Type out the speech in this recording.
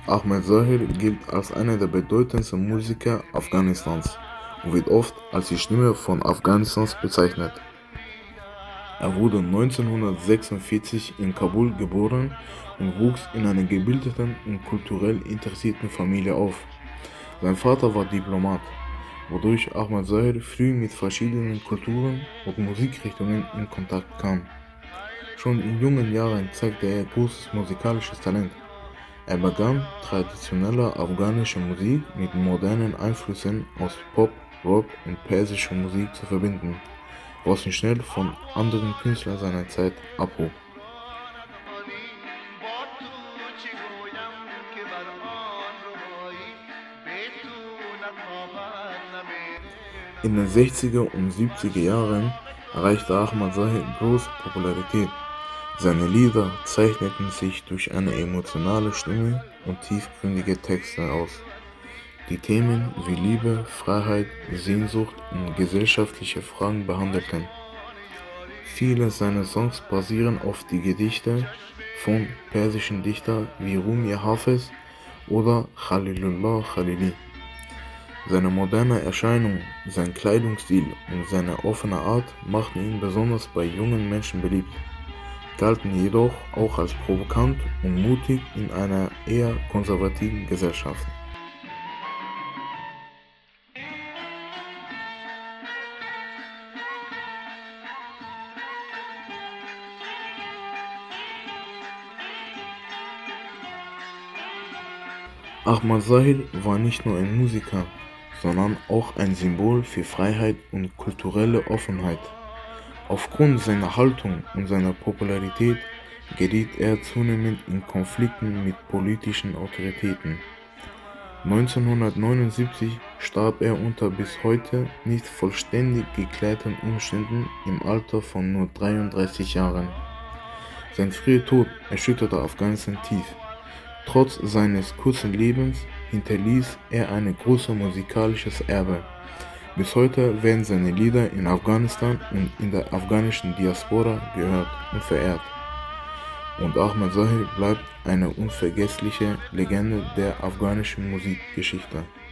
Ahmed Zahir gilt als einer der bedeutendsten Musiker Afghanistans und wird oft als die Stimme von Afghanistans bezeichnet. Er wurde 1946 in Kabul geboren und wuchs in einer gebildeten und kulturell interessierten Familie auf. Sein Vater war Diplomat, wodurch Ahmed Zahir früh mit verschiedenen Kulturen und Musikrichtungen in Kontakt kam. Schon in jungen Jahren zeigte er großes musikalisches Talent. Er begann traditionelle afghanische Musik mit modernen Einflüssen aus Pop, Rock und persischer Musik zu verbinden, was ihn schnell von anderen Künstlern seiner Zeit abhob. In den 60er und 70er Jahren erreichte Ahmad Zahir große Popularität. Seine Lieder zeichneten sich durch eine emotionale Stimme und tiefgründige Texte aus, die Themen wie Liebe, Freiheit, Sehnsucht und gesellschaftliche Fragen behandelten. Viele seiner Songs basieren auf die Gedichte von persischen Dichtern wie Rumi Hafez oder Khalilullah Khalili. Seine moderne Erscheinung, sein Kleidungsstil und seine offene Art machten ihn besonders bei jungen Menschen beliebt, galten jedoch auch als provokant und mutig in einer eher konservativen Gesellschaft. Ahmad Zahir war nicht nur ein Musiker, sondern auch ein Symbol für Freiheit und kulturelle Offenheit. Aufgrund seiner Haltung und seiner Popularität geriet er zunehmend in Konflikten mit politischen Autoritäten. 1979 starb er unter bis heute nicht vollständig geklärten Umständen im Alter von nur 33 Jahren. Sein früher Tod erschütterte Afghanistan tief. Trotz seines kurzen Lebens hinterließ er ein großes musikalisches Erbe. Bis heute werden seine Lieder in Afghanistan und in der afghanischen Diaspora gehört und verehrt. Und Ahmad Zahir bleibt eine unvergessliche Legende der afghanischen Musikgeschichte.